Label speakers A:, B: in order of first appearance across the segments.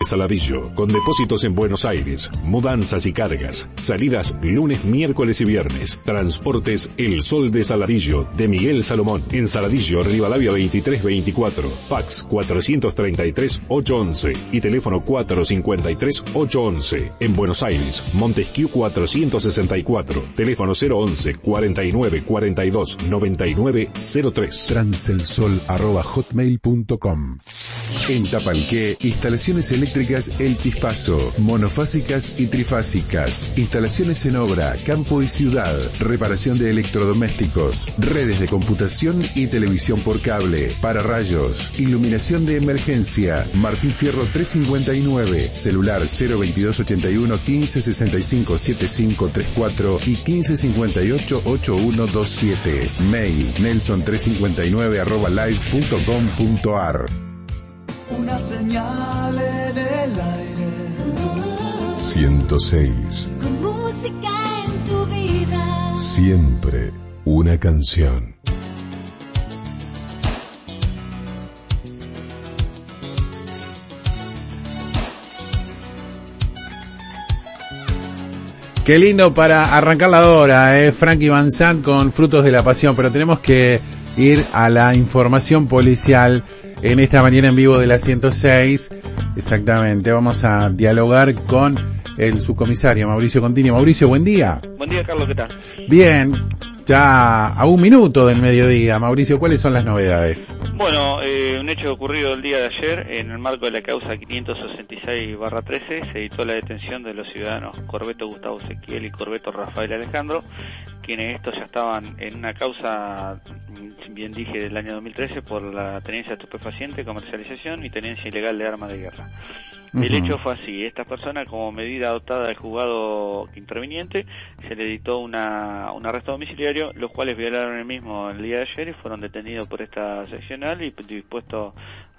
A: Saladillo, con depósitos en Buenos Aires, mudanzas y cargas, salidas lunes, miércoles y viernes. Transportes El Sol de Saladillo, de Miguel Salomón, en Saladillo, Rivadavia 2324, fax 433-811 y teléfono 453-811. En Buenos Aires, Montesquieu 464, teléfono 011-4942-9903.
B: transelsol@hotmail.com. En Tapalqué, instalaciones eléctricas El Chispazo, monofásicas y trifásicas, instalaciones en obra, campo y ciudad, reparación de electrodomésticos, redes de computación y televisión por cable, pararrayos, iluminación de emergencia. Martín Fierro 359, celular 02281 1565 7534 y 1558-8127. Mail nelson359@live.com.ar.
C: Una señal en el aire.
B: 106.
D: Con música en tu vida.
B: Siempre una canción.
E: Qué lindo para arrancar la hora, Frankie Van Sant con Frutos de la Pasión, pero tenemos que ir a la información policial en esta mañana en vivo de la 106. Exactamente, vamos a dialogar con el subcomisario Mauricio Contini. Mauricio, buen día.
F: Buen día, Carlos, ¿qué tal?
E: Bien, ya a un minuto del mediodía. Mauricio, ¿cuáles son las novedades?
F: Bueno, un hecho ocurrido el día de ayer, en el marco de la causa 566-13, se editó la detención de los ciudadanos Corbeto Gustavo Ezequiel y Corbeto Rafael Alejandro, quienes estos ya estaban en una causa, bien dije, del año 2013 por la tenencia de estupefaciente, comercialización y tenencia ilegal de armas de guerra. El hecho fue así: esta persona, como medida adoptada del juzgado interviniente, se le dictó un arresto domiciliario, los cuales violaron el mismo el día de ayer y fueron detenidos por esta seccional y dispuestos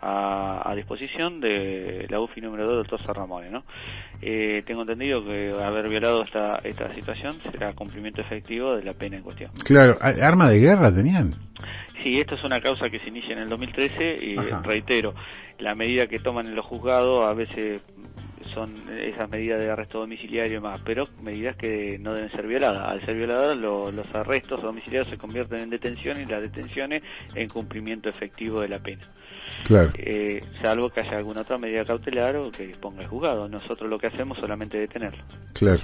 F: a disposición de la UFI número 2 del Dr. Serramone, ¿no? Tengo entendido que haber violado esta situación será cumplimiento efectivo de la pena en cuestión.
E: Claro, ¿arma de guerra tenían?
F: Sí, esto es una causa que se inicia en el 2013 y reitero, la medida que toman en los juzgados a veces son esas medidas de arresto domiciliario y más, pero medidas que no deben ser violadas. Al ser violadas, los arrestos domiciliarios se convierten en detención y las detenciones en cumplimiento efectivo de la pena.
E: Claro.
F: Salvo que haya alguna otra medida cautelar o que disponga el juzgado. Nosotros lo que hacemos es solamente detenerlo.
E: Claro.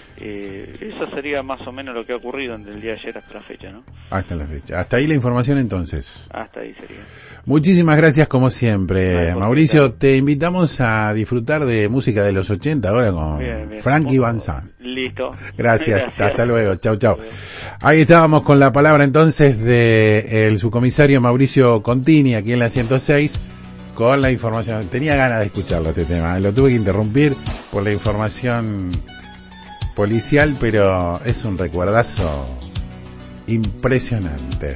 F: Eso sería más o menos lo que ha ocurrido desde el día de ayer hasta la fecha, ¿no?
E: Hasta la fecha. Hasta ahí la información entonces.
F: Hasta ahí sería.
E: Muchísimas gracias como siempre, Mauricio. Te invitamos a disfrutar de música de los 80 ahora con
F: bien.
E: Frankie Van Sant.
F: Listo.
E: Gracias. Hasta luego. Chau. Ahí estábamos con la palabra entonces de el subcomisario Mauricio Contini aquí en la 106 con la información. Tenía ganas de escucharlo este tema. Lo tuve que interrumpir por la información policial, pero es un recuerdazo impresionante.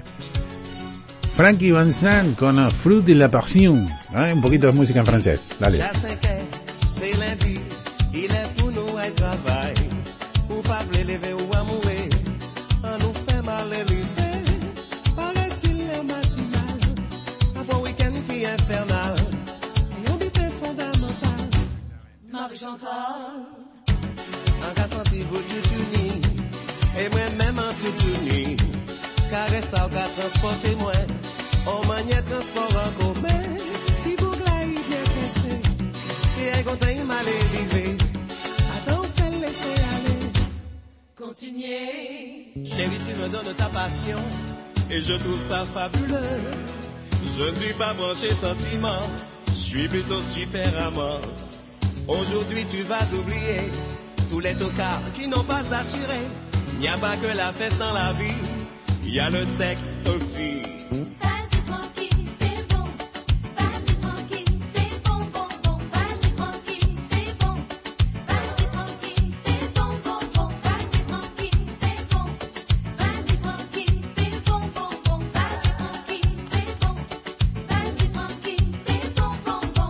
E: Frankie Van Sant con Fruit de la Passion, un poquito de música en francés. Dale.
G: Ya sé que c'est lundi, il est pour nous à travail, ou pas lever ou à mourir, on nous fait mal l'élever, paraît-il le matinal, un bon week-end qui est infernal, si on dit fondamental, Marie-Chantal, un cas senti pour tout uni, et moi-même en tout uni, caresse ça va transporter moi, on maniait transport en commun, si vous l'avez bien caché, et elle content mal élevé, attends, c'est laisser aller, continuez. Chérie, tu me donnes ta passion, et je trouve ça fabuleux, je ne suis pas branché sentiment, je suis plutôt super amant, aujourd'hui tu vas oublier, tous les tocards qui n'ont pas assuré, il n'y a pas que la fête dans la vie, il y a le sexe aussi.
D: Vas-y tranquille, c'est bon. Vas-y tranquille, c'est bon, bon, bon. Vas-y tranquille, c'est bon. Vas-y tranquille, c'est bon, bon, bon. Vas-y tranquille, c'est bon. Vas-y tranquille, c'est bon, bon, bon. Vas-y tranquille, c'est bon. Vas-y tranquille, c'est bon, bon, bon.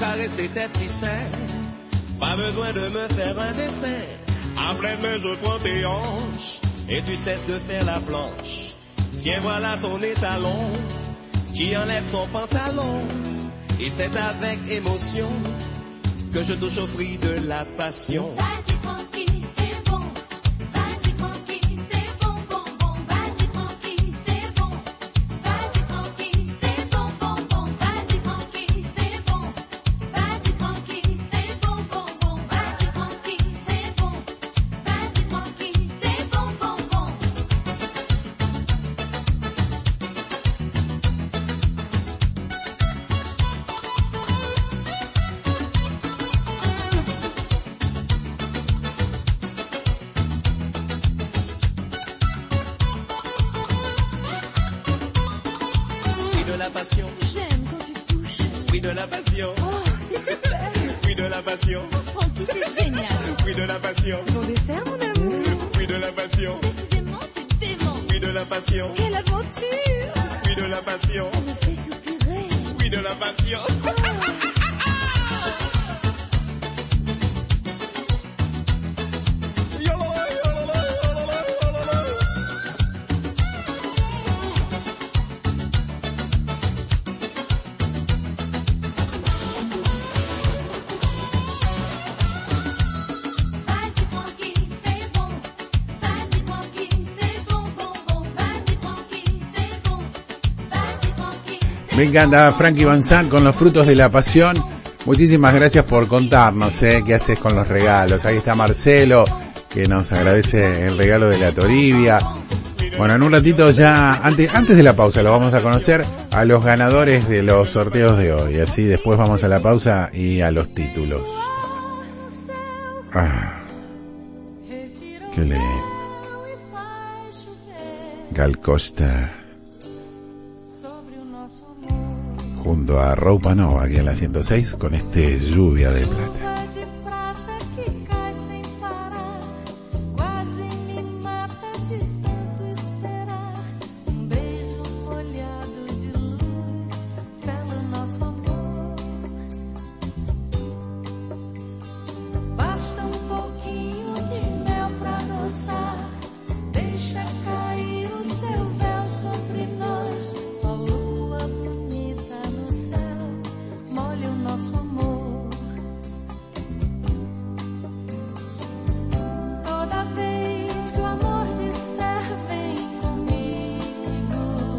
G: caresser tes petits seins. Pas besoin de me faire un dessin. À pleine main je prends tes hanches et tu cesses de faire la planche. Tiens voilà ton étalon qui enlève son pantalon. Et c'est avec émotion que je touche au fruit de la passion.
D: Vas-y tranquille, c'est bon. Vas-y tranquille, c'est bon, bon, bon. Vas-y tranquille, c'est bon. Vas-y tranquille, c'est bon, bon, bon. Vas-y tranquille, c'est bon. Vas-y tranquille, c'est bon, bon, bon. Vas-y tranquille, c'est bon. Vas-y tranquille, c'est bon, bon, bon.
G: Fruit de la passion,
D: J'aime quand tu touches.
G: fruit de la passion,
D: Oh, c'est super.
G: fruit de la passion,
D: Francky, c'est génial.
G: fruit de la passion,
D: Bon dessert, mon amour.
G: fruit de la passion,
D: Décidément, c'est dément.
G: fruit de la passion,
D: Quelle aventure.
G: fruit de la passion,
D: Ça me fait soupirer.
G: fruit de la passion.
D: Vas-y tranquille, c'est bon. Vas-y tranquille, c'est bon, bon, bon. Vas-y tranquille, c'est bon. Vas-y tranquille, c'est
E: Me encanta Frankie Van Sant con los frutos de la pasión. Muchísimas gracias por contarnos qué haces con los regalos. Ahí está Marcelo, que nos agradece el regalo de la Toribia. Bueno, en un ratito ya, antes de la pausa, lo vamos a conocer a los ganadores de los sorteos de hoy. Así después vamos a la pausa y a los títulos. Ah, qué lindo. Gal Costa junto a Roupa Nova aquí en la 106 con este Lluvia de Plata.
H: Chuva de prata que cai sem parar, quase me mata de tanto esperar. Beijo molhado de luz, sela o nosso amor. Basta pouquinho de mel pra adoçar, deixa cair o seu véu sobre nós. Ó lua bonita no céu, molha o nosso amor. Toda vez que o amor disser vem comigo,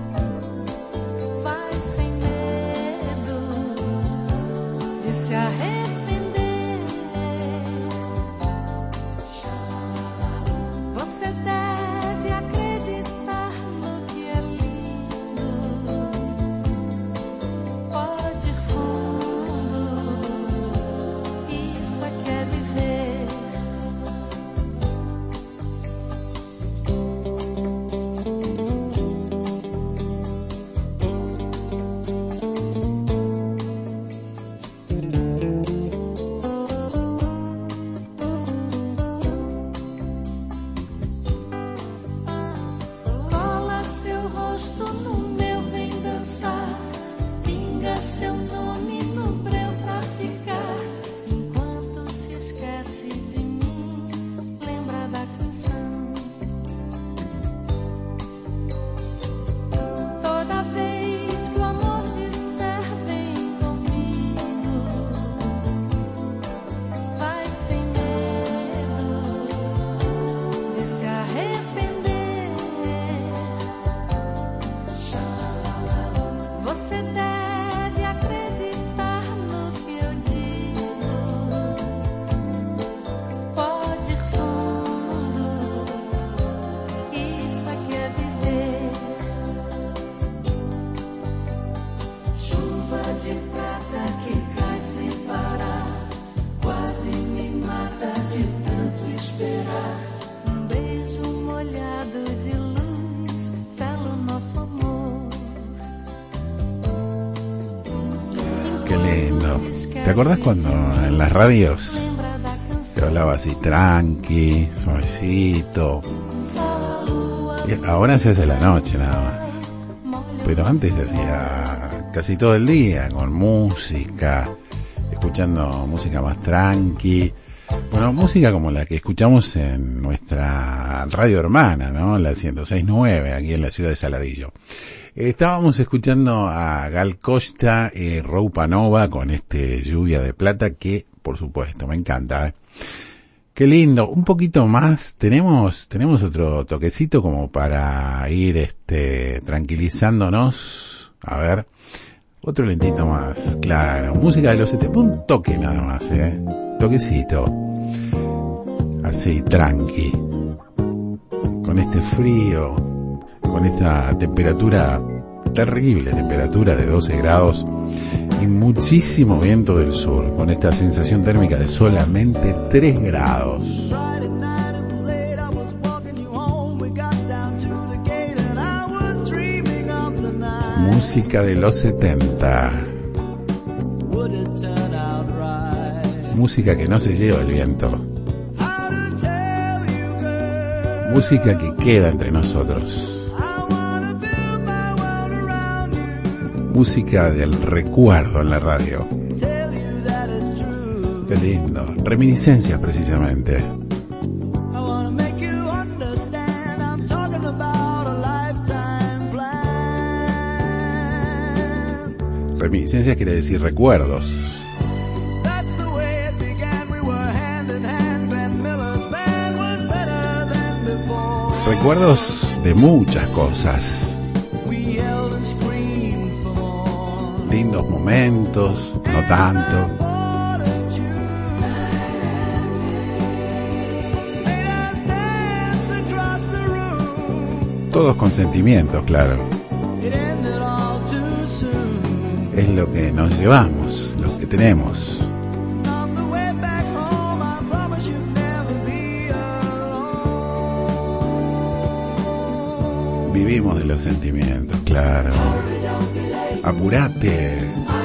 H: vai sem medo de se arrepender. Você deve acreditar no que é lindo. Pode ir fundo, isso aqui é viver. Cola seu rosto no meu, vem dançar. Pinga seu nome no breu pra ficar. Enquanto se esquece de mim, lembra da canção. Toda vez que o amor disser vem comigo, vai sem medo de se arrepender. Você deve acreditar no que eu digo. Pode ir fundo, isso aqui é viver. Chuva de prata que cai sem parar, quase me mata de tanto esperar. Beijo molhado de luz, sela o nosso amor.
E: Qué lindo. ¿Te acordás cuando en las radios
H: Lembra da
E: te
H: canção.
E: hablaba así tranqui, suavecito? Y ahora se hace la noche nada más. Pero antes se hacía casi todo el día con música, escuchando música más tranqui. Bueno, música como la que escuchamos en nuestra radio hermana, ¿no? La 106.9, aquí en la ciudad de Saladillo. Estábamos escuchando a Gal Costa y Roupa Nova con Lluvia de Plata, que por supuesto me encanta, ¿eh? Qué lindo. Un poquito más. Tenemos otro toquecito como para ir tranquilizándonos. A ver. Otro lentito más. Claro. Música de los 70. Un toque nada más, toquecito. Así, tranqui. Con este frío, con esta temperatura, terrible temperatura de 12 grados y muchísimo viento del sur, con esta sensación térmica de solamente 3 grados. Música de los 70. Música que no se lleva el viento. Música que queda entre nosotros. Música del recuerdo en la radio. Qué lindo. Reminiscencias, precisamente. Reminiscencias quiere decir recuerdos. Recuerdos de muchas cosas. Lindos momentos, no tanto. Todos con sentimientos, claro. Es lo que nos llevamos, lo que tenemos. Vivimos de los sentimientos, claro. Apurate.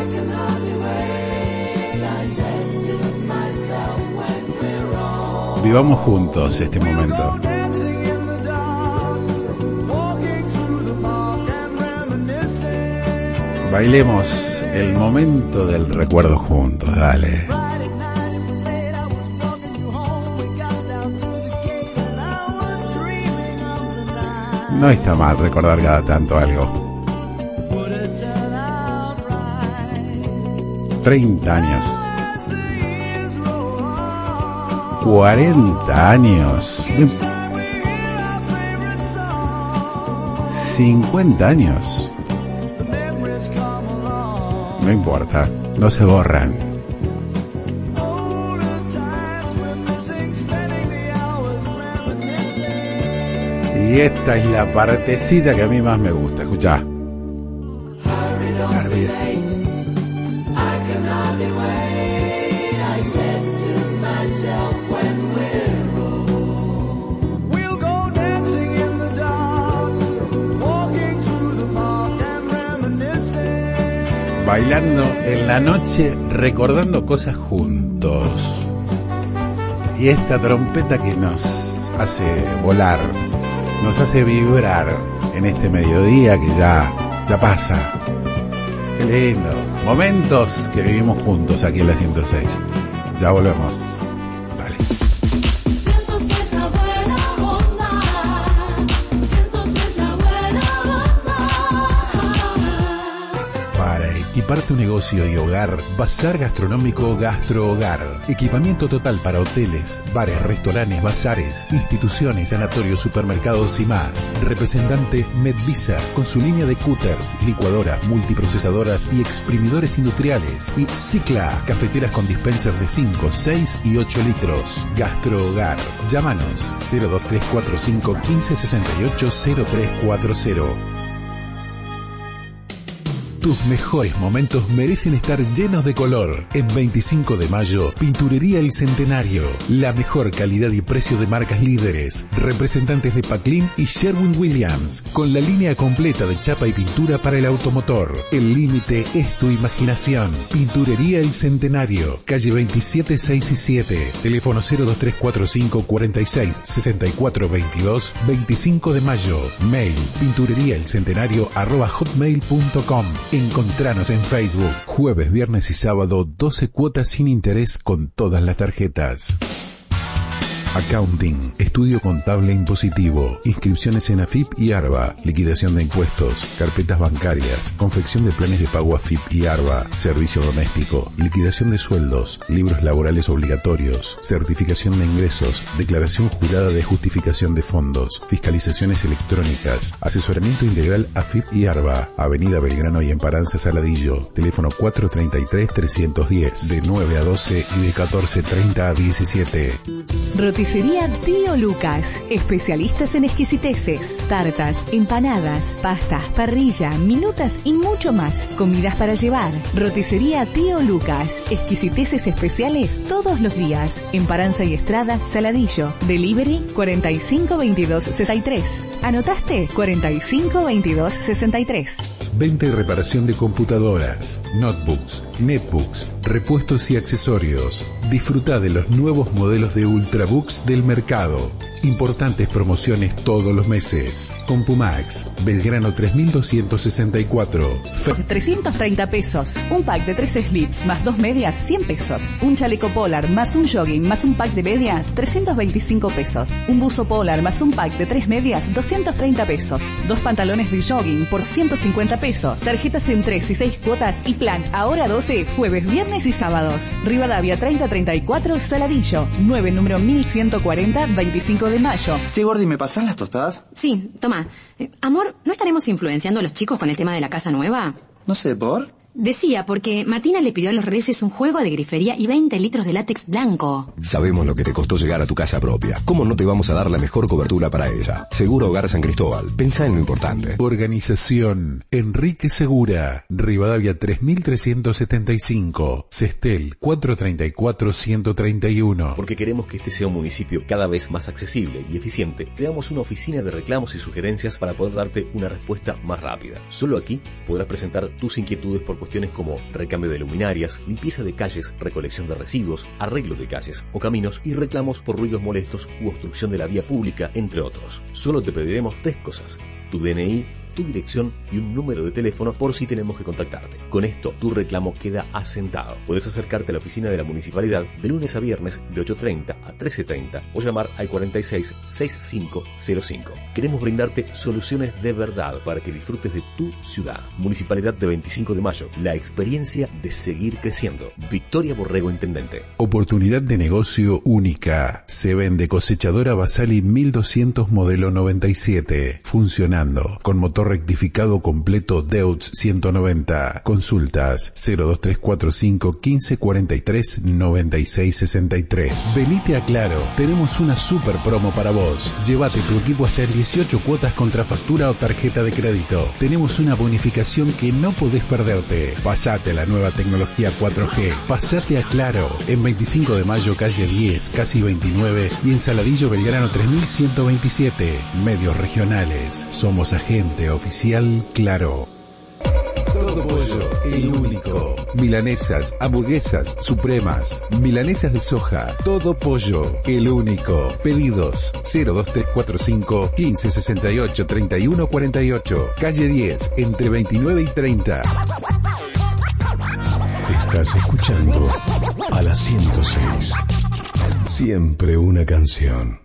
E: Vivamos juntos este momento. Bailemos el momento del recuerdo juntos, dale. No está mal recordar cada tanto algo. 30 años. 40 años. 50 años. No importa, no se borran. Y esta es la partecita que a mí más me gusta. Escuchá. Bailando en la noche, recordando cosas juntos. Y esta trompeta que nos hace volar, nos hace vibrar en este mediodía que ya pasa. Qué lindo. Momentos que vivimos juntos aquí en la 106. Ya volvemos. Dale. Equipar tu negocio y hogar, Bazar Gastronómico Gastro Hogar. Equipamiento total para hoteles, bares, restaurantes, bazares, instituciones, sanatorios, supermercados y más. Representante Medvisa, con su línea de cooters, licuadoras, multiprocesadoras y exprimidores industriales. Y Cicla, cafeteras con dispensers de 5, 6 y 8 litros. Gastro Hogar. Llámanos 02345 1568 0340. Tus mejores momentos merecen estar llenos de color. En 25 de mayo, Pinturería El Centenario. La mejor calidad y precio de marcas líderes. Representantes de Paclin y Sherwin-Williams. Con la línea completa de chapa y pintura para el automotor. El límite es tu imaginación. Pinturería El Centenario. Calle 27, 6 y 7. Teléfono 02345 46 64 22. 25 de mayo. Mail pintureriaelcentenario@hotmail.com.
B: Encontranos en Facebook. Jueves, viernes y sábado, 12 cuotas sin interés con todas las tarjetas. Accounting, estudio contable impositivo, inscripciones en AFIP y ARBA, liquidación de impuestos, carpetas bancarias, confección de planes de pago AFIP y ARBA, servicio doméstico, liquidación de sueldos, libros laborales obligatorios, certificación de ingresos, declaración jurada de justificación de fondos, fiscalizaciones electrónicas, asesoramiento integral AFIP y ARBA, Avenida Belgrano y Emparanza Saladillo, teléfono 433-310, de 9 a 12 y de 14:30 a 17.
I: Roticería Tío Lucas, especialistas en exquisiteces, tartas, empanadas, pastas, parrilla, minutas y mucho más. Comidas para llevar. Roticería Tío Lucas, exquisiteces especiales todos los días. Emparanza y Estrada, Saladillo. Delivery 452263. ¿Anotaste? 452263.
B: Venta y reparación de computadoras, notebooks, netbooks, repuestos y accesorios. Disfruta de los nuevos modelos de Ultrabooks del mercado. Importantes promociones todos los meses. Compumax, Belgrano 3264.
I: 330 pesos. Un pack de 3 slips más 2 medias, 100 pesos. Un chaleco polar más un jogging más un pack de medias, 325 pesos. Un buzo polar más un pack de 3 medias, 230 pesos. 2 pantalones de jogging por 150 pesos. Tarjetas en 3 y 6 cuotas y plan ahora 12, jueves, viernes y sábados. Rivadavia 3034, Saladillo. 9, número 1140, 25 de mayo.
J: Che, Gordi, ¿me pasan las tostadas?
K: Sí, toma. Amor, ¿no estaremos influenciando a los chicos con el tema de la casa nueva?
J: No sé, ¿por?
K: Decía, porque Martina le pidió a los Reyes un juego de grifería y 20 litros de látex blanco.
L: Sabemos lo que te costó llegar a tu casa propia. ¿Cómo no te vamos a dar la mejor cobertura para ella? Seguro Hogar San Cristóbal. Pensá en lo importante.
B: Organización Enrique Segura, Rivadavia 3375, Sestel 434-131.
M: Porque queremos que este sea un municipio cada vez más accesible y eficiente, creamos una oficina de reclamos y sugerencias para poder darte una respuesta más rápida. Solo aquí podrás presentar tus inquietudes por cuestiones como recambio de luminarias, limpieza de calles, recolección de residuos, arreglo de calles o caminos y reclamos por ruidos molestos u obstrucción de la vía pública, entre otros. Solo te pediremos 3 cosas: tu DNI, tu dirección y un número de teléfono por si tenemos que contactarte. Con esto, tu reclamo queda asentado. Puedes acercarte a la oficina de la municipalidad de lunes a viernes de 8:30 a 13:30 o llamar al 46-6505. Queremos brindarte soluciones de verdad para que disfrutes de tu ciudad. Municipalidad de 25 de Mayo, la experiencia de seguir creciendo. Victoria Borrego, Intendente.
B: Oportunidad de negocio única. Se vende cosechadora Basali 1200 modelo 97, funcionando, con motor rectificado completo Deutz 190. Consultas 02345 1543 9663. Venite a Claro, tenemos una super promo para vos. Llévate tu equipo hasta en 18 cuotas contra factura o tarjeta de crédito. Tenemos una bonificación que no podés perderte. Pasate a la nueva tecnología 4G. Pasate a Claro, en 25 de Mayo, calle 10, casi 29, y en Saladillo, Belgrano 3127. Medios regionales. Somos agente oficial Claro. Todo Pollo, el único. Milanesas, hamburguesas, supremas, milanesas de soja. Todo Pollo, el único. Pedidos 02345 1568 3148. Calle 10, entre 29 y 30. Estás escuchando a la 106. Siempre una canción.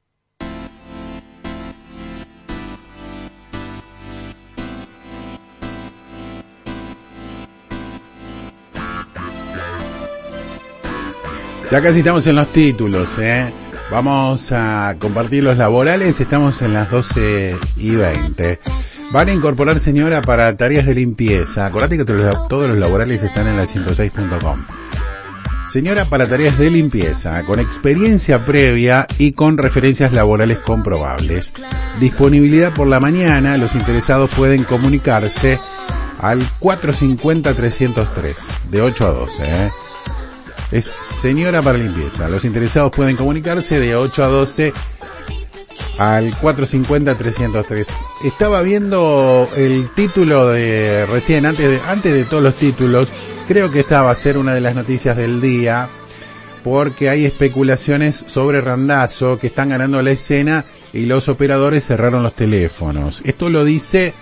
E: Ya casi estamos en los títulos, Vamos a compartir los laborales, estamos en las 12:20. Van a incorporar señora para tareas de limpieza. Acordate que todos los laborales están en la 106.com. Señora para tareas de limpieza, con experiencia previa y con referencias laborales comprobables. Disponibilidad por la mañana, los interesados pueden comunicarse al 450-303, de 8 a 12, Es señora para limpieza. Los interesados pueden comunicarse de 8 a 12 al 450-303. Estaba viendo el título de recién, antes de todos los títulos. Creo que esta va a ser una de las noticias del día, porque hay especulaciones sobre Randazzo, que están ganando la escena y los operadores cerraron los teléfonos. Esto lo dice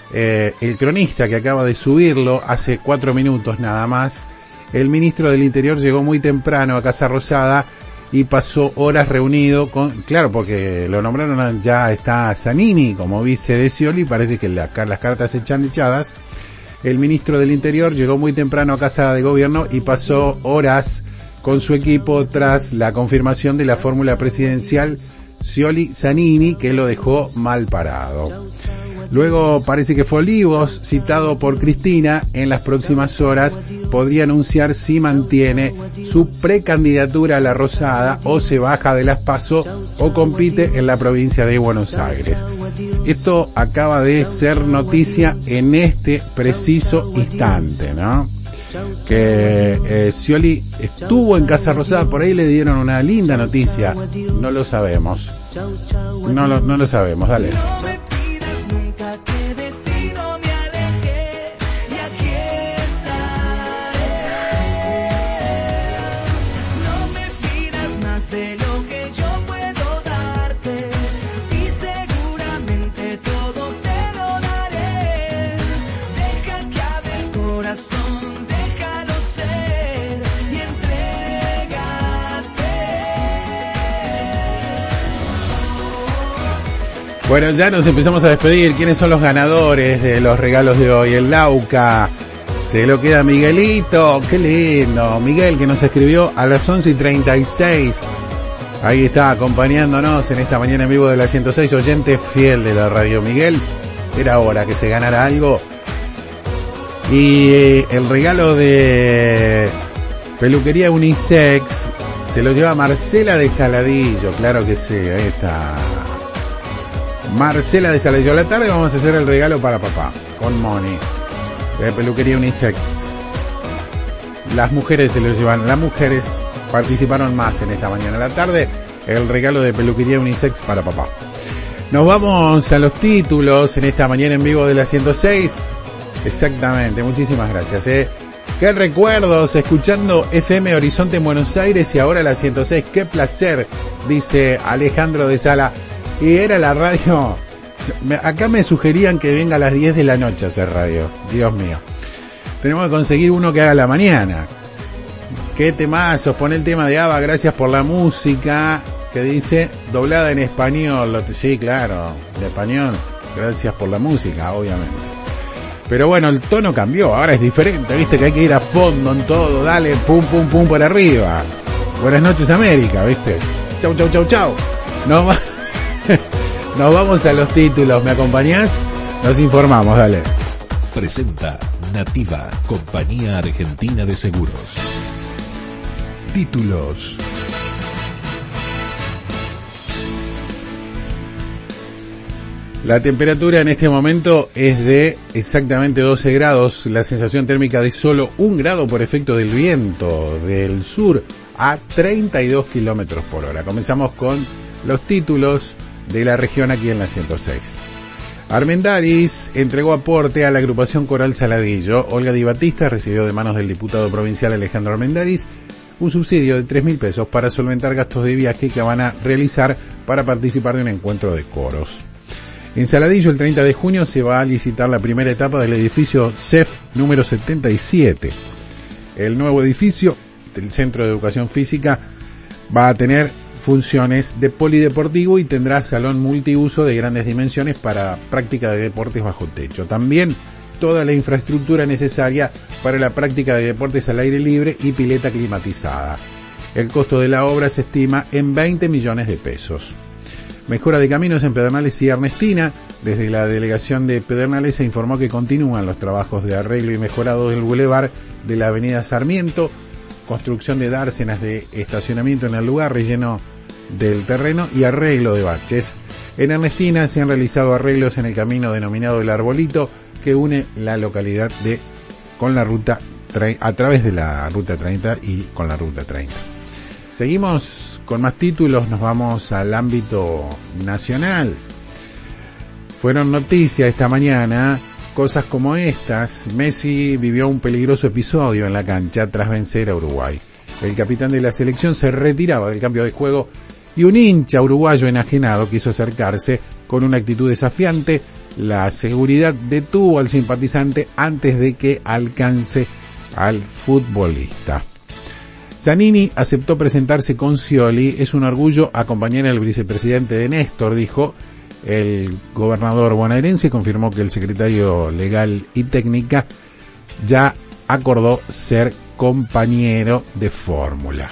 E: el cronista que acaba de subirlo hace 4 minutos nada más. El ministro del Interior llegó muy temprano a Casa Rosada y pasó horas reunido con, claro, porque lo nombraron, ya está Zanini como vice de Scioli, parece que las cartas están echadas. El ministro del Interior llegó muy temprano a Casa de Gobierno y pasó horas con su equipo tras la confirmación de la fórmula presidencial Scioli-Zanini, que lo dejó mal parado. Luego parece que fue Olivos, citado por Cristina, en las próximas horas podría anunciar si mantiene su precandidatura a la Rosada o se baja de las PASO o compite en la provincia de Buenos Aires. Esto acaba de ser noticia en este preciso instante, ¿no? Que Scioli estuvo en Casa Rosada, por ahí le dieron una linda noticia, no lo sabemos. No lo sabemos, dale.
C: Nunca que de ti no me alejé y aquí estaré. No me pidas más de lo que yo puedo darte y seguramente todo te lo daré. Deja que hable el corazón, déjalo ser y entrégate.
E: Bueno, ya nos empezamos a despedir. ¿Quiénes son los ganadores de los regalos de hoy? El Lauca se lo queda Miguelito. Qué lindo. Miguel, que nos escribió a las 11:36. Ahí está acompañándonos en esta mañana en vivo de la 106, oyente fiel de la radio. Miguel, era hora que se ganara algo. Y el regalo de peluquería unisex se lo lleva Marcela de Saladillo. Claro que sí, ahí está. Marcela de Saladillo. A la tarde vamos a hacer el regalo para papá, con Moni, de peluquería unisex. Las mujeres se lo llevan, las mujeres participaron más en esta mañana. A la tarde, el regalo de peluquería unisex para papá. Nos vamos a los títulos en esta mañana en vivo de la 106. Exactamente, muchísimas gracias. Qué recuerdos, escuchando FM Horizonte en Buenos Aires y ahora la 106. Qué placer, dice Alejandro de Sala. Y era la radio, acá me sugerían que venga a las 10 de la noche a hacer radio, Dios mío. Tenemos que conseguir uno que haga la mañana. Qué temazos, pone el tema de ABBA, gracias por la música, que dice, doblada en español, sí, claro, de español, gracias por la música, obviamente. Pero bueno, el tono cambió, ahora es diferente, viste que hay que ir a fondo en todo, dale, pum, pum, pum, por arriba. Buenas noches, América, viste. Chau, chau, chau, chau. Nos vamos a los títulos, ¿me acompañás? Nos informamos, dale.
A: Presenta Nativa, Compañía Argentina de Seguros.
B: Títulos.
E: La temperatura en este momento es de exactamente 12 grados, la sensación térmica de solo 1 grado por efecto del viento del sur a 32 kilómetros por hora. Comenzamos con los títulos de la región aquí en la 106. Armendáriz entregó aporte a la agrupación Coral Saladillo. Olga Di Battista recibió de manos del diputado provincial Alejandro Armendáriz un subsidio de 3.000 pesos para solventar gastos de viaje que van a realizar para participar de un encuentro de coros. En Saladillo, el 30 de junio, se va a licitar la primera etapa del edificio CEF número 77. El nuevo edificio del Centro de Educación Física va a tener funciones de polideportivo y tendrá salón multiuso de grandes dimensiones para práctica de deportes bajo techo. También toda la infraestructura necesaria para la práctica de deportes al aire libre y pileta climatizada. El costo de la obra se estima en 20 millones de pesos. Mejora de caminos en Pedernales y Ernestina. Desde la delegación de Pedernales se informó que continúan los trabajos de arreglo y mejorado del bulevar de la avenida Sarmiento, construcción de dársenas de estacionamiento en el lugar, relleno del terreno y arreglo de baches. En Ernestina se han realizado arreglos en el camino denominado El Arbolito, que une la localidad con la ruta a través de la ruta 30 y con la ruta 30. Seguimos con más títulos, nos vamos al ámbito nacional. Fueron noticias esta mañana cosas como estas. Messi vivió un peligroso episodio en la cancha tras vencer a Uruguay. El capitán de la selección se retiraba del cambio de juego y un hincha uruguayo enajenado quiso acercarse con una actitud desafiante, La seguridad detuvo al simpatizante antes de que alcance al futbolista. Zanini aceptó presentarse con Scioli. Es un orgullo acompañar al vicepresidente de Néstor, dijo. El gobernador bonaerense confirmó que el secretario legal y técnica ya acordó ser compañero de fórmula.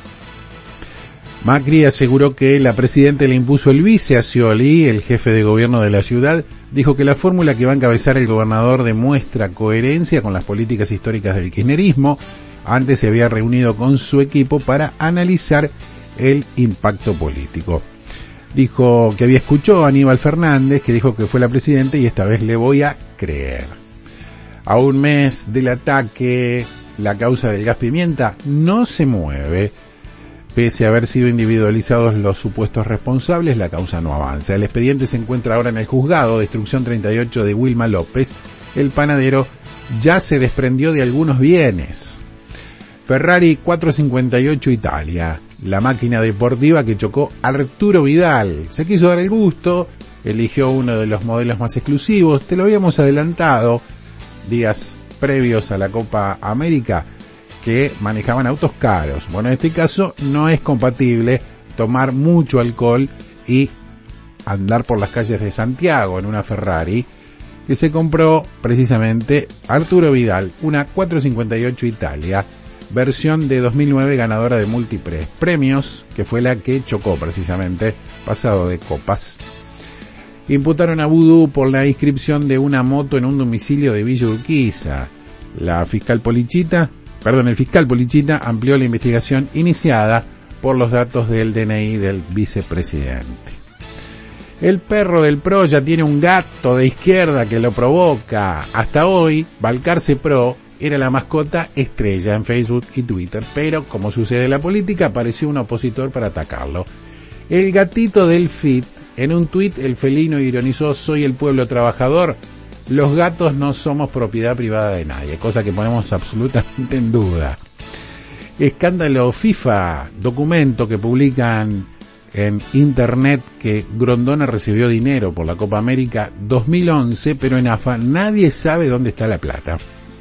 E: Macri aseguró que la presidenta le impuso el vice a Scioli. El jefe de gobierno de la ciudad dijo que la fórmula que va a encabezar el gobernador demuestra coherencia con las políticas históricas del kirchnerismo. Antes se había reunido con su equipo para analizar el impacto político. Dijo que había escuchado a Aníbal Fernández, que dijo que fue la presidenta, y esta vez le voy a creer. A un mes del ataque, la causa del gas pimienta no se mueve. Pese a haber sido individualizados los supuestos responsables, la causa no avanza. El expediente se encuentra ahora en el juzgado de instrucción 38 de Wilma López. El panadero ya se desprendió de algunos bienes. Ferrari 458 Italia, la máquina deportiva que chocó Arturo Vidal. Se quiso dar el gusto, eligió uno de los modelos más exclusivos. Te lo habíamos adelantado días previos a la Copa América, que manejaban autos caros. Bueno, en este caso no es compatible tomar mucho alcohol y andar por las calles de Santiago en una Ferrari, que se compró precisamente Arturo Vidal, una 458 Italia, versión de 2009, ganadora de múltiples premios, que fue la que chocó precisamente, pasado de copas. Imputaron a Vudú por la inscripción de una moto en un domicilio de Villa Urquiza. El fiscal Polichita amplió la investigación iniciada por los datos del DNI del vicepresidente. El perro del PRO ya tiene un gato de izquierda que lo provoca. Hasta hoy, Balcarce Pro era la mascota estrella en Facebook y Twitter, pero como sucede en la política, apareció un opositor para atacarlo. El gatito del FIT, en un tuit, el felino ironizó: soy el pueblo trabajador. Los gatos no somos propiedad privada de nadie, cosa que ponemos absolutamente en duda. Escándalo FIFA, documento que publican en internet que Grondona recibió dinero por la Copa América 2011, pero en AFA nadie sabe dónde está la plata.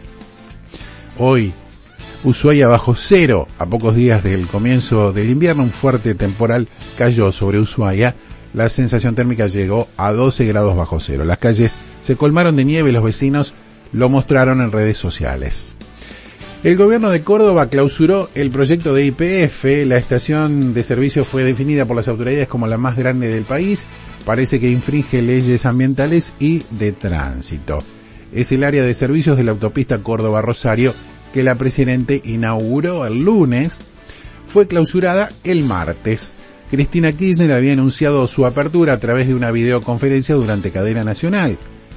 E: Hoy, Ushuaia bajo cero. A pocos días del comienzo del invierno, un fuerte temporal cayó sobre Ushuaia. La sensación térmica llegó a 12 grados bajo cero. Las calles se colmaron de nieve y los vecinos lo mostraron en redes sociales. El gobierno de Córdoba clausuró el proyecto de YPF. La estación de servicio fue definida por las autoridades como la más grande del país. Parece que infringe leyes ambientales y de tránsito. Es el área de servicios de la autopista Córdoba-Rosario que la presidenta inauguró el lunes. Fue clausurada el martes. Cristina Kirchner había anunciado su apertura a través de una videoconferencia durante cadena nacional.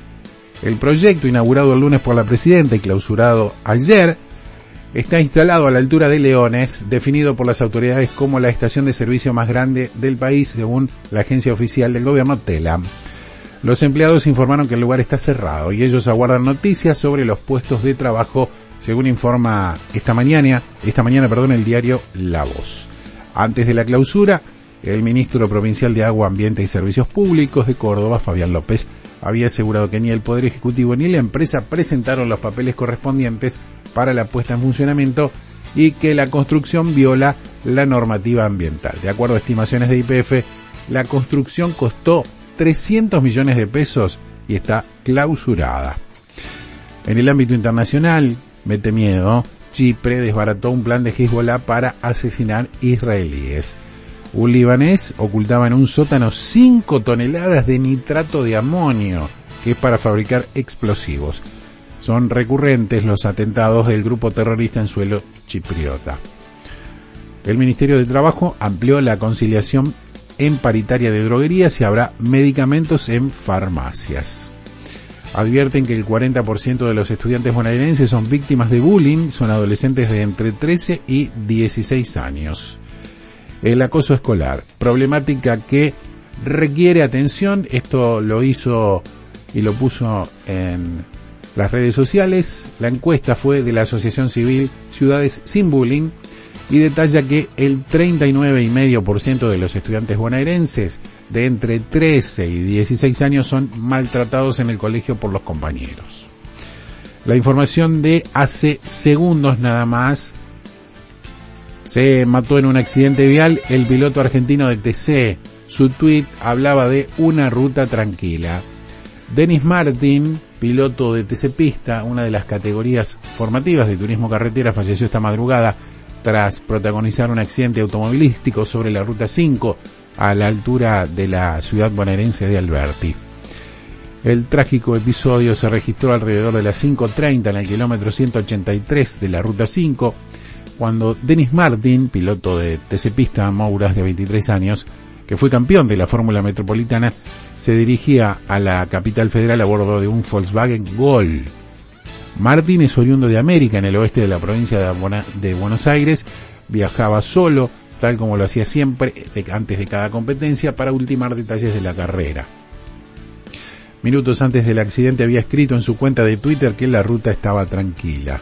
E: El proyecto, inaugurado el lunes por la presidenta y clausurado ayer, está instalado a la altura de Leones, definido por las autoridades como la estación de servicio más grande del país, según la agencia oficial del gobierno, Telam. Los empleados informaron que el lugar está cerrado y ellos aguardan noticias sobre los puestos de trabajo, según informa esta mañana, el diario La Voz. Antes de la clausura, el ministro provincial de Agua, Ambiente y Servicios Públicos de Córdoba, Fabián López, había asegurado que ni el Poder Ejecutivo ni la empresa presentaron los papeles correspondientes para la puesta en funcionamiento y que la construcción viola la normativa ambiental. De acuerdo a estimaciones de YPF, la construcción costó 300 millones de pesos y está clausurada. En el ámbito internacional, mete miedo, Chipre desbarató un plan de Hezbollah para asesinar israelíes. Un libanés ocultaba en un sótano 5 toneladas de nitrato de amonio, que es para fabricar explosivos. Son recurrentes los atentados del grupo terrorista en suelo chipriota. El Ministerio de Trabajo amplió la conciliación en paritaria de droguerías y habrá medicamentos en farmacias. Advierten que el 40% de los estudiantes bonaerenses son víctimas de bullying, son adolescentes de entre 13 y 16 años. El acoso escolar, problemática que requiere atención. Esto lo hizo y lo puso en las redes sociales. La encuesta fue de la Asociación Civil Ciudades Sin Bullying y detalla que el 39,5% de los estudiantes bonaerenses de entre 13 y 16 años son maltratados en el colegio por los compañeros. La información de hace segundos nada más: se mató en un accidente vial el piloto argentino de TC. Su tuit hablaba de una ruta tranquila. Denis Martin, piloto de TC Pista, una de las categorías formativas de turismo carretera, falleció esta madrugada tras protagonizar un accidente automovilístico sobre la ruta 5 a la altura de la ciudad bonaerense de Alberti. El trágico episodio se registró alrededor de las 5:30 en el kilómetro 183 de la ruta 5, cuando Denis Martin, piloto de TC Pista Mouras de 23 años, que fue campeón de la Fórmula Metropolitana, se dirigía a la capital federal a bordo de un Volkswagen Gol. Martin es oriundo de América, en el oeste de la provincia de Buenos Aires. Viajaba solo, tal como lo hacía siempre antes de cada competencia, para ultimar detalles de la carrera. Minutos antes del accidente había escrito en su cuenta de Twitter que la ruta estaba tranquila.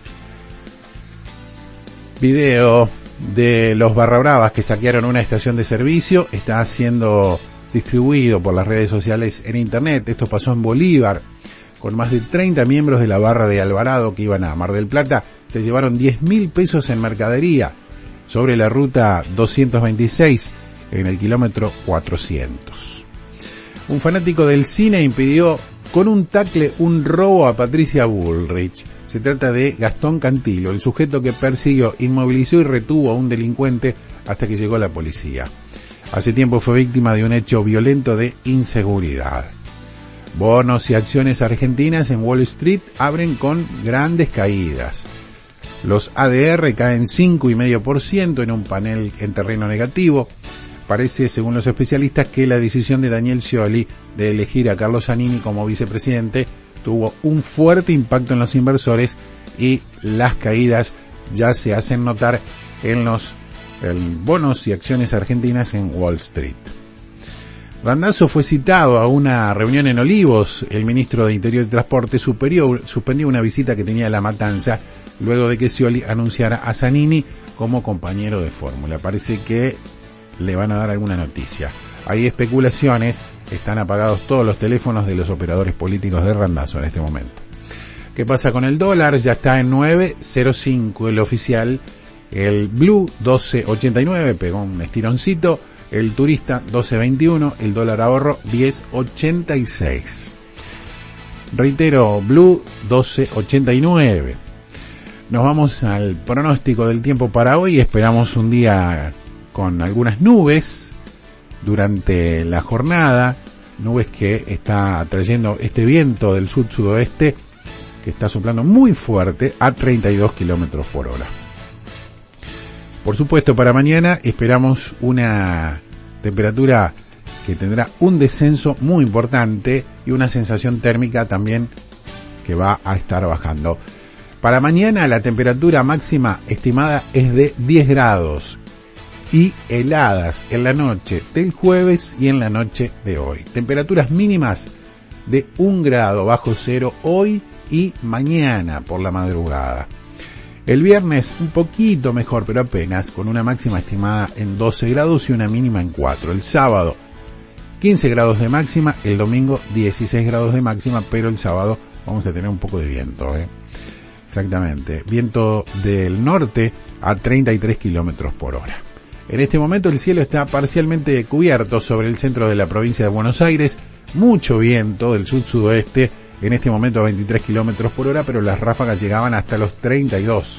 E: Video de los barra bravas que saquearon una estación de servicio está siendo distribuido por las redes sociales en internet. Esto pasó en Bolívar, con más de 30 miembros de la barra de Alvarado que iban a Mar del Plata. Se llevaron 10.000 pesos en mercadería sobre la ruta 226 en el kilómetro 400. Un fanático del cine impidió con un tackle un robo a Patricia Bullrich. Se trata de Gastón Cantilo, el sujeto que persiguió, inmovilizó y retuvo a un delincuente hasta que llegó la policía. Hace tiempo fue víctima de un hecho violento de inseguridad. Bonos y acciones argentinas en Wall Street abren con grandes caídas. Los ADR caen 5,5% en un panel en terreno negativo. Parece, según los especialistas, que la decisión de Daniel Scioli de elegir a Carlos Zanini como vicepresidente tuvo un fuerte impacto en los inversores y las caídas ya se hacen notar en los bonos y acciones argentinas en Wall Street. Randazzo fue citado a una reunión en Olivos. El ministro de Interior y Transporte suspendió una visita que tenía a La Matanza luego de que Scioli anunciara a Zanini como compañero de fórmula. Parece que le van a dar alguna noticia. Hay especulaciones, están apagados todos los teléfonos de los operadores políticos de Randazzo en este momento. ¿Qué pasa con el dólar? Ya está en 9.05 el oficial. El Blue 12.89, pegó un estironcito. El turista 12.21, el dólar ahorro 10.86. Reitero, Blue 12.89. Nos vamos al pronóstico del tiempo para hoy. Esperamos un día con algunas nubes durante la jornada, nubes que está trayendo este viento del sur-sudoeste que está soplando muy fuerte a 32 kilómetros por hora. Por supuesto, para mañana esperamos una temperatura que tendrá un descenso muy importante y una sensación térmica también que va a estar bajando. Para mañana la temperatura máxima estimada es de 10 grados y heladas en la noche del jueves y en la noche de hoy. Temperaturas mínimas de 1 grado bajo cero hoy y mañana por la madrugada. El viernes un poquito mejor, pero apenas, con una máxima estimada en 12 grados y una mínima en 4. El sábado 15 grados de máxima, el domingo 16 grados de máxima, pero el sábado vamos a tener un poco de viento. Exactamente, viento del norte a 33 kilómetros por hora. En este momento el cielo está parcialmente cubierto sobre el centro de la provincia de Buenos Aires, mucho viento del sur-sudoeste, en este momento a 23 kilómetros por hora, pero las ráfagas llegaban hasta los 32.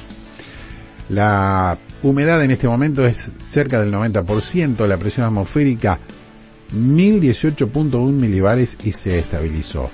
E: La humedad en este momento es cerca del 90%, la presión atmosférica 1018.1 milibares y se estabilizó.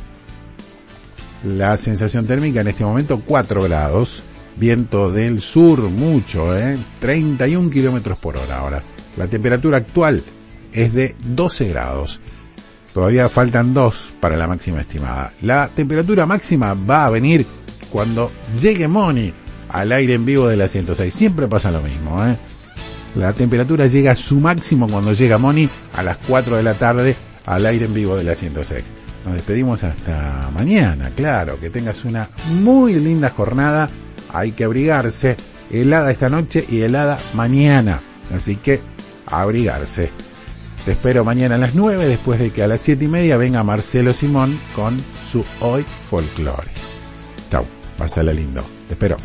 E: La sensación térmica en este momento 4 grados, viento del sur mucho, 31 kilómetros por hora ahora. La temperatura actual es de 12 grados. Todavía faltan 2 para la máxima estimada. La temperatura máxima va a venir cuando llegue Moni al aire en vivo de la 106. Siempre pasa lo mismo, La temperatura llega a su máximo cuando llega Moni a las 4 de la tarde al aire en vivo de la 106. Nos despedimos hasta mañana, claro. Que tengas una muy linda jornada. Hay que abrigarse. helada esta noche y helada mañana. Así que abrigarse. Te espero mañana a las 9, después de que a las 7:30 venga Marcelo Simón con su Hoy Folclore. Chau, pásala lindo. Te espero.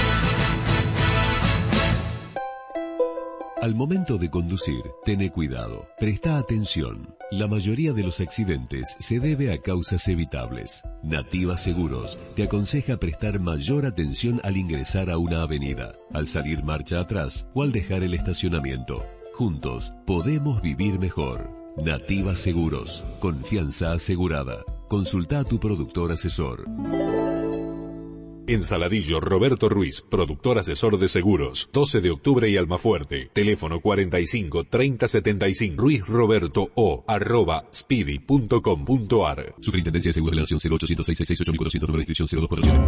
N: Al momento de conducir, tené cuidado, presta atención. La mayoría de los accidentes se debe a causas evitables. Nativa Seguros te aconseja prestar mayor atención al ingresar a una avenida, al salir marcha atrás o al dejar el estacionamiento. Juntos podemos vivir mejor. Nativa Seguros, confianza asegurada. Consulta a tu productor asesor.
A: En Saladillo, Roberto Ruiz, productor asesor de seguros. 12 de octubre y Almafuerte. Teléfono 45 30 75. ruizroberto@speedy.com.ar.
N: Superintendencia de Seguros de la Nación 0800-666-8400, número de inscripción 0247.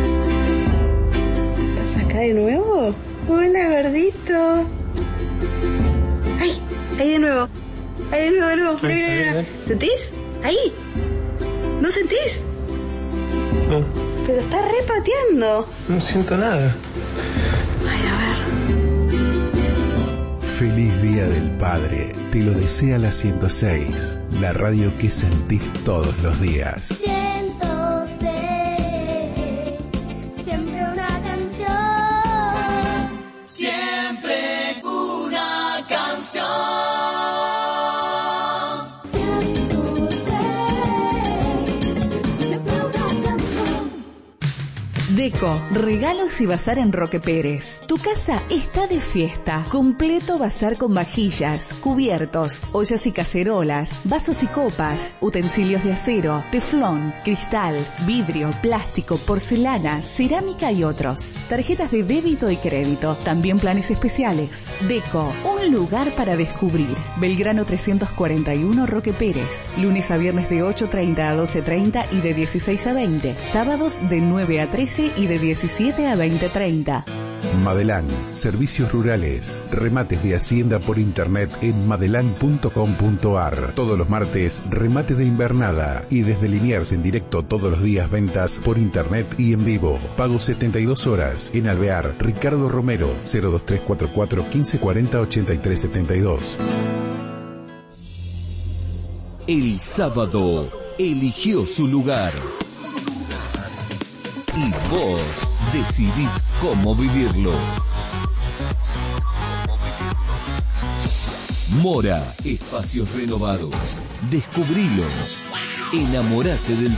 O: ¿Estás acá de nuevo? Hola, gordito. ¡Ay! Ahí de nuevo. Ahí de nuevo. Mira. ¿Sentís? Ahí. ¿No sentís?
P: No.
O: Pero está repateando.
P: No siento nada.
O: Ay, a ver.
B: Feliz Día del Padre. Te lo desea la 106, la radio que sentís todos los días.
D: 106, siempre una canción.
C: Siempre una canción.
I: Deco, regalos y bazar en Roque Pérez. Tu casa está de fiesta. Completo bazar con vajillas, cubiertos, ollas y cacerolas, vasos y copas, utensilios de acero, teflón, cristal, vidrio, plástico, porcelana, cerámica y otros. Tarjetas de débito y crédito. También planes especiales. Deco, un lugar para descubrir. Belgrano 341 Roque Pérez. Lunes a viernes de 8:30 a 12:30 y de 16 a 20. Sábados de 9 a 13 y de 17 a 20:30.
B: Madelán, servicios rurales, remates de hacienda por internet en madelan.com.ar. Todos los martes, remate de invernada y desde Liniers en directo todos los días ventas por internet y en vivo. Pago 72 horas en Alvear, Ricardo Romero, 02344 1540 8372.
Q: El sábado eligió su lugar. Y vos decidís cómo vivirlo. Mora, espacios renovados. Descubrilos. Enamorate del